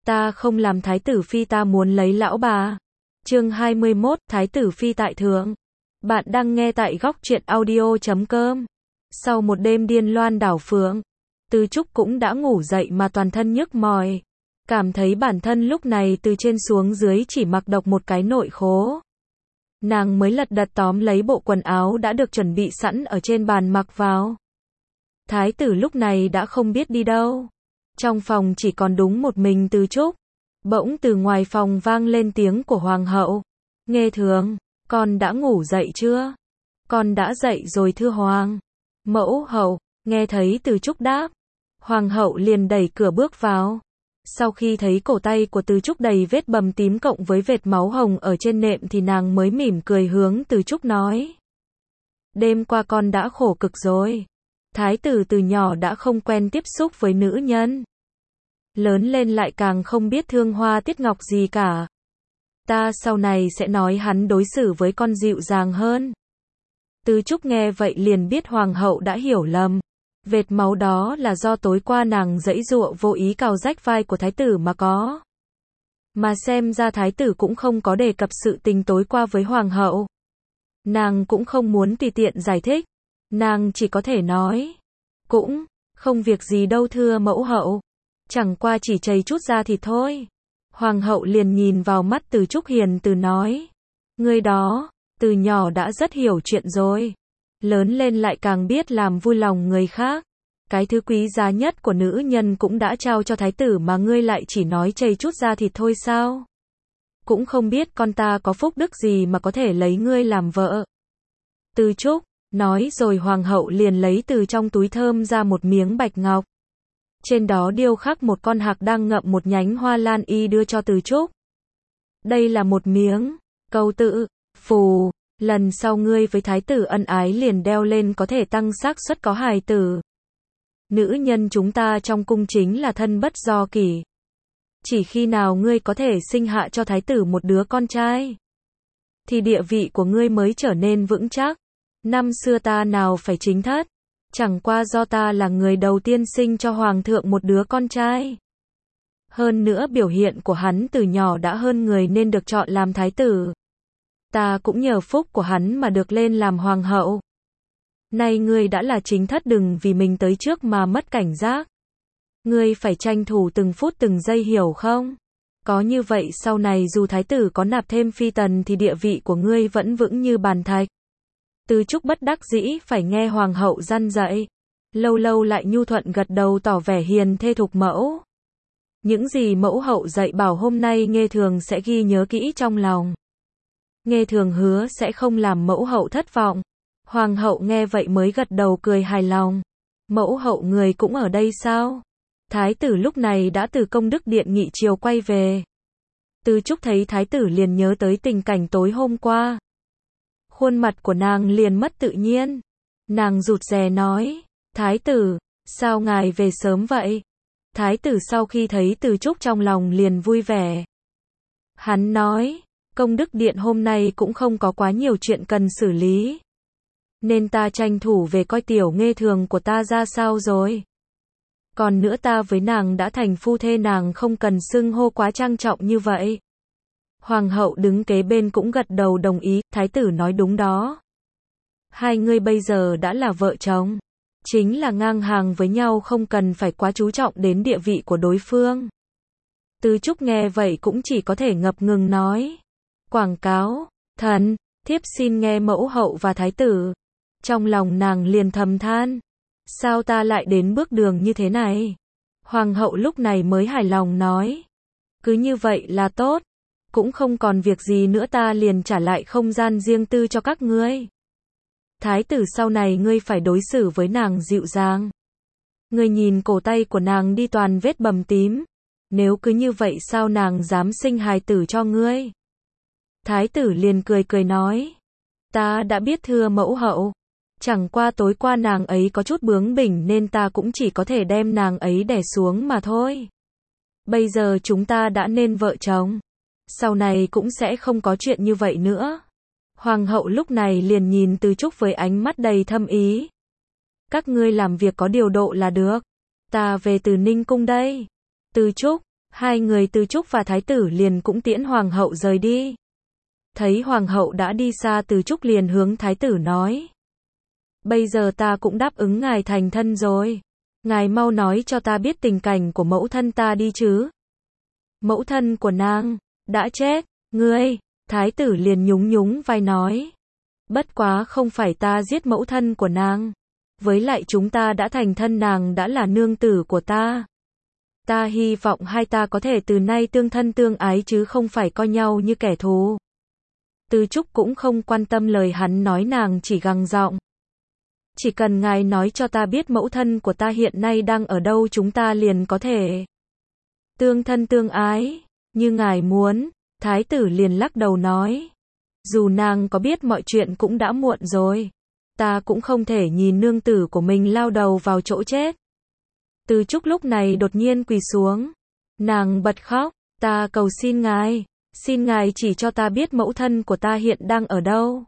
Ta không làm thái tử phi, ta muốn lấy lão bà. Chương 21, Thái tử phi tại thượng. Bạn đang nghe tại góc truyện audio.com. Sau một đêm điên loan đảo phượng, Từ Trúc cũng đã ngủ dậy mà toàn thân nhức mỏi. Cảm thấy bản thân lúc này từ trên xuống dưới chỉ mặc độc một cái nội khố. Nàng mới lật đật tóm lấy bộ quần áo đã được chuẩn bị sẵn ở trên bàn mặc vào. Thái tử lúc này đã không biết đi đâu. Trong phòng chỉ còn đúng một mình Từ Trúc. Bỗng từ ngoài phòng vang lên tiếng của hoàng hậu. Nghê Thường, con đã ngủ dậy chưa? Con đã dậy rồi thưa hoàng. Mẫu hậu, nghe thấy Từ Trúc đáp. Hoàng hậu liền đẩy cửa bước vào. Sau khi thấy cổ tay của Từ Trúc đầy vết bầm tím cộng với vệt máu hồng ở trên nệm thì nàng mới mỉm cười hướng Từ Trúc nói. Đêm qua con đã khổ cực rồi. Thái tử từ nhỏ đã không quen tiếp xúc với nữ nhân. Lớn lên lại càng không biết thương hoa tiếc ngọc gì cả. Ta sau này sẽ nói hắn đối xử với con dịu dàng hơn. Từ Trúc nghe vậy liền biết hoàng hậu đã hiểu lầm. Vệt máu đó là do tối qua nàng giãy giụa vô ý cào rách vai của thái tử mà có. Mà xem ra thái tử cũng không có đề cập sự tình tối qua với hoàng hậu. Nàng cũng không muốn tùy tiện giải thích. Nàng chỉ có thể nói. Cũng không việc gì đâu thưa mẫu hậu. Chẳng qua chỉ chảy chút ra thì thôi. Hoàng hậu liền nhìn vào mắt Từ Trúc hiền từ nói. Ngươi đó, từ nhỏ đã rất hiểu chuyện rồi. Lớn lên lại càng biết làm vui lòng người khác. Cái thứ quý giá nhất của nữ nhân cũng đã trao cho thái tử mà ngươi lại chỉ nói chảy chút ra thì thôi sao? Cũng không biết con ta có phúc đức gì mà có thể lấy ngươi làm vợ. Từ Trúc, nói rồi hoàng hậu liền lấy từ trong túi thơm ra một miếng bạch ngọc. Trên đó điêu khắc một con hạc đang ngậm một nhánh hoa lan y đưa cho Từ Trúc. Đây là một miếng câu tự phù, lần sau ngươi với thái tử ân ái liền đeo lên có thể tăng xác suất có hài tử. Nữ nhân chúng ta trong cung chính là thân bất do kỷ. Chỉ khi nào ngươi có thể sinh hạ cho thái tử một đứa con trai, thì địa vị của ngươi mới trở nên vững chắc. Năm xưa ta nào phải chính thất. Chẳng qua do ta là người đầu tiên sinh cho hoàng thượng một đứa con trai. Hơn nữa biểu hiện của hắn từ nhỏ đã hơn người nên được chọn làm thái tử. Ta cũng nhờ phúc của hắn mà được lên làm hoàng hậu. Nay ngươi đã là chính thất đừng vì mình tới trước mà mất cảnh giác. Ngươi phải tranh thủ từng phút từng giây hiểu không? Có như vậy sau này dù thái tử có nạp thêm phi tần thì địa vị của ngươi vẫn vững như bàn thạch. Từ Trúc bất đắc dĩ phải nghe hoàng hậu răn dạy. Lâu lâu lại nhu thuận gật đầu tỏ vẻ hiền thê thục mẫu. Những gì mẫu hậu dạy bảo hôm nay Nghê Thường sẽ ghi nhớ kỹ trong lòng. Nghê Thường hứa sẽ không làm mẫu hậu thất vọng. Hoàng hậu nghe vậy mới gật đầu cười hài lòng. Mẫu hậu người cũng ở đây sao? Thái tử lúc này đã từ công đức điện nghị triều quay về. Từ Trúc thấy thái tử liền nhớ tới tình cảnh tối hôm qua. Khuôn mặt của nàng liền mất tự nhiên. Nàng rụt rè nói. Thái tử, sao ngài về sớm vậy? Thái tử sau khi thấy Từ Trúc trong lòng liền vui vẻ. Hắn nói. Công đức điện hôm nay cũng không có quá nhiều chuyện cần xử lý. Nên ta tranh thủ về coi tiểu Nghê Thường của ta ra sao rồi. Còn nữa ta với nàng đã thành phu thê, nàng không cần xưng hô quá trang trọng như vậy. Hoàng hậu đứng kế bên cũng gật đầu đồng ý, thái tử nói đúng đó. Hai người bây giờ đã là vợ chồng. Chính là ngang hàng với nhau, không cần phải quá chú trọng đến địa vị của đối phương. Từ Trúc nghe vậy cũng chỉ có thể ngập ngừng nói. Quảng cáo, thần, thiếp xin nghe mẫu hậu và thái tử. Trong lòng nàng liền thầm than. Sao ta lại đến bước đường như thế này? Hoàng hậu lúc này mới hài lòng nói. Cứ như vậy là tốt. Cũng không còn việc gì nữa, ta liền trả lại không gian riêng tư cho các ngươi. Thái tử sau này ngươi phải đối xử với nàng dịu dàng. Ngươi nhìn cổ tay của nàng đi toàn vết bầm tím. Nếu cứ như vậy sao nàng dám sinh hài tử cho ngươi? Thái tử liền cười cười nói. Ta đã biết thưa mẫu hậu. Chẳng qua tối qua nàng ấy có chút bướng bỉnh nên ta cũng chỉ có thể đem nàng ấy đè xuống mà thôi. Bây giờ chúng ta đã nên vợ chồng. Sau này cũng sẽ không có chuyện như vậy nữa. Hoàng hậu lúc này liền nhìn Từ Trúc với ánh mắt đầy thâm ý. Các ngươi làm việc có điều độ là được. Ta về Từ Ninh cung đây. Từ Trúc, Hai người Từ Trúc và thái tử liền cũng tiễn hoàng hậu rời đi. Thấy hoàng hậu đã đi xa, Từ Trúc liền hướng thái tử nói. Bây giờ ta cũng đáp ứng ngài thành thân rồi. Ngài mau nói cho ta biết tình cảnh của mẫu thân ta đi chứ. Mẫu thân của nàng đã chết. Ngươi, thái tử liền nhún nhún vai nói. Bất quá không phải ta giết mẫu thân của nàng. Với lại chúng ta đã thành thân, nàng đã là nương tử của ta. Ta hy vọng hai ta có thể từ nay tương thân tương ái chứ không phải coi nhau như kẻ thù. Từ Trúc cũng không quan tâm lời hắn nói, nàng chỉ gằn giọng. Chỉ cần ngài nói cho ta biết mẫu thân của ta hiện nay đang ở đâu, chúng ta liền có thể tương thân tương ái, như ngài muốn. Thái tử liền lắc đầu nói. Dù nàng có biết mọi chuyện cũng đã muộn rồi. Ta cũng không thể nhìn nương tử của mình lao đầu vào chỗ chết. Từ Trúc lúc này đột nhiên quỳ xuống. Nàng bật khóc. Ta cầu xin ngài. Xin ngài chỉ cho ta biết mẫu thân của ta hiện đang ở đâu.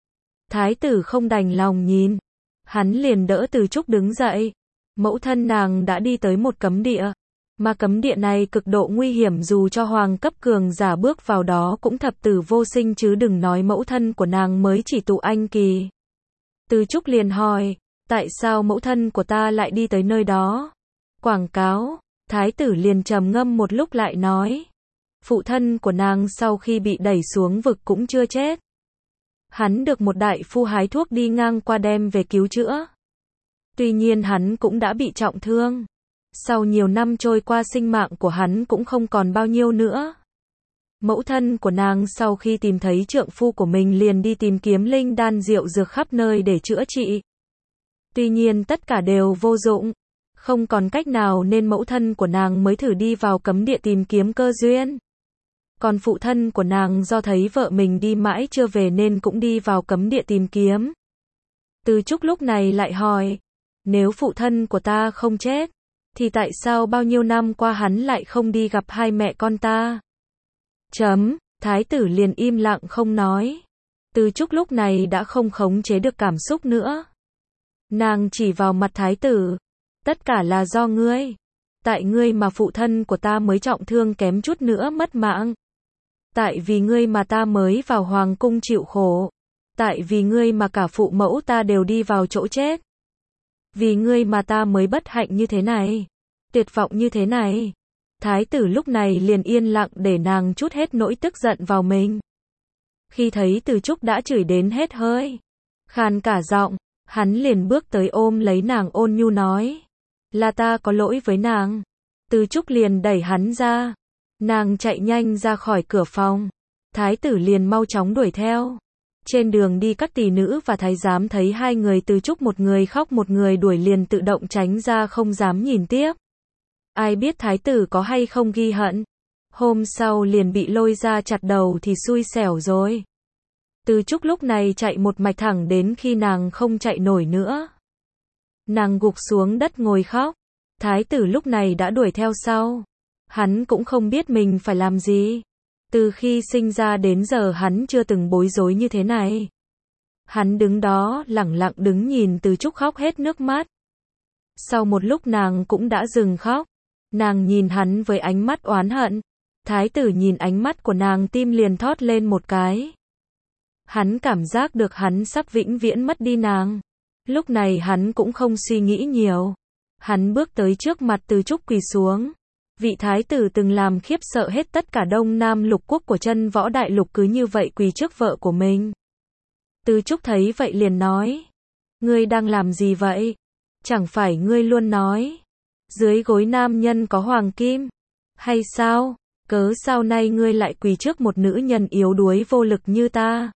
Thái tử không đành lòng nhìn. Hắn liền đỡ Từ Trúc đứng dậy. Mẫu thân nàng đã đi tới một cấm địa. Mà cấm địa này cực độ nguy hiểm, dù cho hoàng cấp cường giả bước vào đó cũng thập tử vô sinh, chứ đừng nói mẫu thân của nàng mới chỉ tụ anh kỳ. Từ Trúc liền hỏi, tại sao mẫu thân của ta lại đi tới nơi đó? Quảng cáo. Thái tử liền trầm ngâm một lúc lại nói. Phụ thân của nàng sau khi bị đẩy xuống vực cũng chưa chết. Hắn được một đại phu hái thuốc đi ngang qua đem về cứu chữa. Tuy nhiên hắn cũng đã bị trọng thương. Sau nhiều năm trôi qua, sinh mạng của hắn cũng không còn bao nhiêu nữa. Mẫu thân của nàng sau khi tìm thấy trượng phu của mình liền đi tìm kiếm linh đan rượu dược khắp nơi để chữa trị. Tuy nhiên tất cả đều vô dụng. Không còn cách nào nên mẫu thân của nàng mới thử đi vào cấm địa tìm kiếm cơ duyên. Còn phụ thân của nàng do thấy vợ mình đi mãi chưa về nên cũng đi vào cấm địa tìm kiếm. Từ Trúc lúc này lại hỏi, nếu phụ thân của ta không chết, thì tại sao bao nhiêu năm qua hắn lại không đi gặp hai mẹ con ta? Thái tử liền im lặng không nói. Từ Trúc lúc này đã không khống chế được cảm xúc nữa. Nàng chỉ vào mặt thái tử. Tất cả là do ngươi. Tại ngươi mà phụ thân của ta mới trọng thương kém chút nữa mất mạng. Tại vì ngươi mà ta mới vào hoàng cung chịu khổ. Tại vì ngươi mà cả phụ mẫu ta đều đi vào chỗ chết. Vì ngươi mà ta mới bất hạnh như thế này. Tuyệt vọng như thế này. Thái tử lúc này liền yên lặng để nàng trút hết nỗi tức giận vào mình. Khi thấy Từ Trúc đã chửi đến hết hơi, khàn cả giọng, hắn liền bước tới ôm lấy nàng ôn nhu nói. Là ta có lỗi với nàng. Từ Trúc liền đẩy hắn ra. Nàng chạy nhanh ra khỏi cửa phòng. Thái tử liền mau chóng đuổi theo. Trên đường đi các tỷ nữ và thái giám thấy hai người Từ Trúc, một người khóc một người đuổi, liền tự động tránh ra không dám nhìn tiếp. Ai biết thái tử có hay không ghi hận. Hôm sau liền bị lôi ra chặt đầu thì xui xẻo rồi. Từ Trúc lúc này chạy một mạch thẳng đến khi nàng không chạy nổi nữa. Nàng gục xuống đất ngồi khóc. Thái tử lúc này đã đuổi theo sau. Hắn cũng không biết mình phải làm gì. Từ khi sinh ra đến giờ hắn chưa từng bối rối như thế này. Hắn đứng đó lẳng lặng đứng nhìn Từ Trúc khóc hết nước mắt. Sau một lúc nàng cũng đã dừng khóc. Nàng nhìn hắn với ánh mắt oán hận. Thái tử nhìn ánh mắt của nàng, tim liền thót lên một cái. Hắn cảm giác được hắn sắp vĩnh viễn mất đi nàng. Lúc này hắn cũng không suy nghĩ nhiều. Hắn bước tới trước mặt Từ Trúc quỳ xuống. Vị thái tử từng làm khiếp sợ hết tất cả Đông Nam lục quốc của chân võ đại lục cứ như vậy quỳ trước vợ của mình. Từ Trúc thấy vậy liền nói. Ngươi đang làm gì vậy? Chẳng phải ngươi luôn nói dưới gối nam nhân có hoàng kim? Hay sao? Cớ sao nay ngươi lại quỳ trước một nữ nhân yếu đuối vô lực như ta?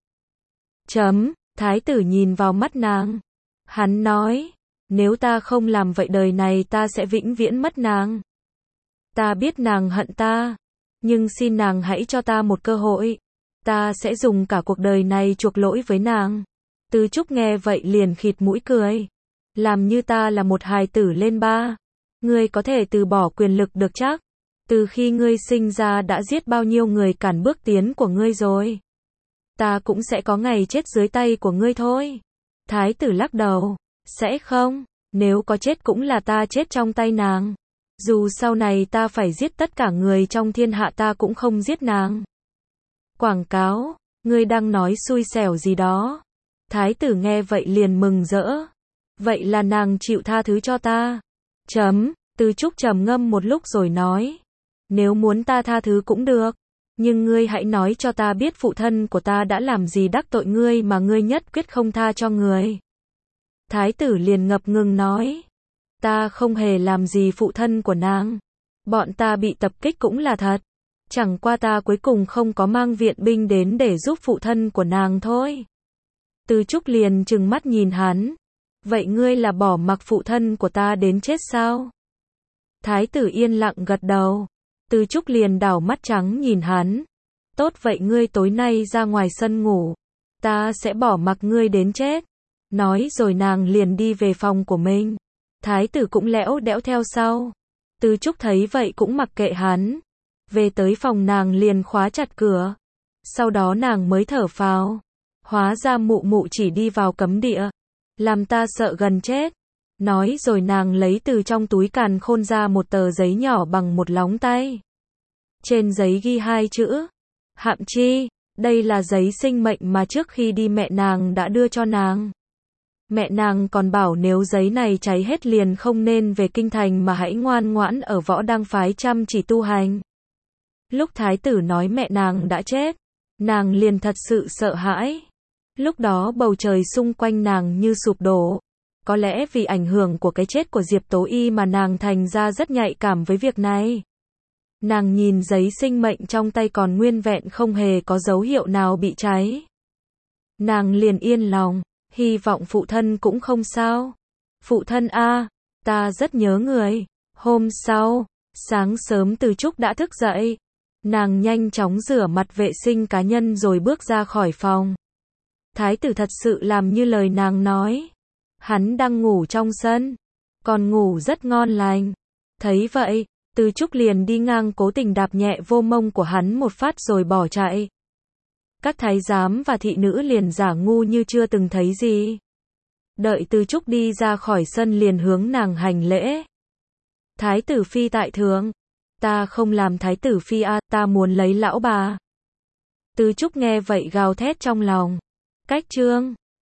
Thái tử nhìn vào mắt nàng. Hắn nói. Nếu ta không làm vậy đời này ta sẽ vĩnh viễn mất nàng. Ta biết nàng hận ta. Nhưng xin nàng hãy cho ta một cơ hội. Ta sẽ dùng cả cuộc đời này chuộc lỗi với nàng. Từ Trúc nghe vậy liền khịt mũi cười. Làm như ta là một hài tử lên ba. Ngươi có thể từ bỏ quyền lực được chắc? Từ khi ngươi sinh ra đã giết bao nhiêu người cản bước tiến của ngươi rồi. Ta cũng sẽ có ngày chết dưới tay của ngươi thôi. Thái tử lắc đầu. Sẽ không. Nếu có chết cũng là ta chết trong tay nàng. Dù sau này ta phải giết tất cả người trong thiên hạ ta cũng không giết nàng. Quảng cáo, ngươi đang nói xui xẻo gì đó. Thái tử nghe vậy liền mừng rỡ. Vậy là nàng chịu tha thứ cho ta. Từ Trúc trầm ngâm một lúc rồi nói. Nếu muốn ta tha thứ cũng được. Nhưng ngươi hãy nói cho ta biết phụ thân của ta đã làm gì đắc tội ngươi mà ngươi nhất quyết không tha cho người. Thái tử liền ngập ngừng nói. Ta không hề làm gì phụ thân của nàng. Bọn ta bị tập kích cũng là thật. Chẳng qua ta cuối cùng không có mang viện binh đến để giúp phụ thân của nàng thôi. Từ Trúc liền trừng mắt nhìn hắn. Vậy ngươi là bỏ mặc phụ thân của ta đến chết sao? Thái tử yên lặng gật đầu. Từ Trúc liền đảo mắt trắng nhìn hắn. Tốt vậy ngươi tối nay ra ngoài sân ngủ. Ta sẽ bỏ mặc ngươi đến chết. Nói rồi nàng liền đi về phòng của mình. Thái tử cũng lẽo đẽo theo sau. Từ Trúc thấy vậy cũng mặc kệ hắn. Về tới phòng nàng liền khóa chặt cửa. Sau đó nàng mới thở phào. Hóa ra mụ mụ chỉ đi vào cấm địa. Làm ta sợ gần chết. Nói rồi nàng lấy từ trong túi càn khôn ra một tờ giấy nhỏ bằng một lóng tay. Trên giấy ghi 2 chữ. Hạm Chi, đây là giấy sinh mệnh mà trước khi đi mẹ nàng đã đưa cho nàng. Mẹ nàng còn bảo nếu giấy này cháy hết liền không nên về kinh thành mà hãy ngoan ngoãn ở Võ Đăng phái chăm chỉ tu hành. Lúc thái tử nói mẹ nàng đã chết, nàng liền thật sự sợ hãi. Lúc đó bầu trời xung quanh nàng như sụp đổ. Có lẽ vì ảnh hưởng của cái chết của Diệp Tố Y mà nàng thành ra rất nhạy cảm với việc này. Nàng nhìn giấy sinh mệnh trong tay còn nguyên vẹn không hề có dấu hiệu nào bị cháy. Nàng liền yên lòng, hy vọng phụ thân cũng không sao. Phụ thân a, ta rất nhớ người. Hôm sau, sáng sớm Từ Trúc đã thức dậy. Nàng nhanh chóng rửa mặt vệ sinh cá nhân rồi bước ra khỏi phòng. Thái tử thật sự làm như lời nàng nói. Hắn đang ngủ trong sân, còn ngủ rất ngon lành. Thấy vậy, Từ Trúc liền đi ngang cố tình đạp nhẹ vô mông của hắn một phát rồi bỏ chạy. Các thái giám và thị nữ liền giả ngu như chưa từng thấy gì. Đợi Từ Trúc đi ra khỏi sân liền hướng nàng hành lễ. Thái tử phi tại thượng. Ta không làm thái tử phi a, ta muốn lấy lão bà. Từ Trúc nghe vậy gào thét trong lòng. Cách chương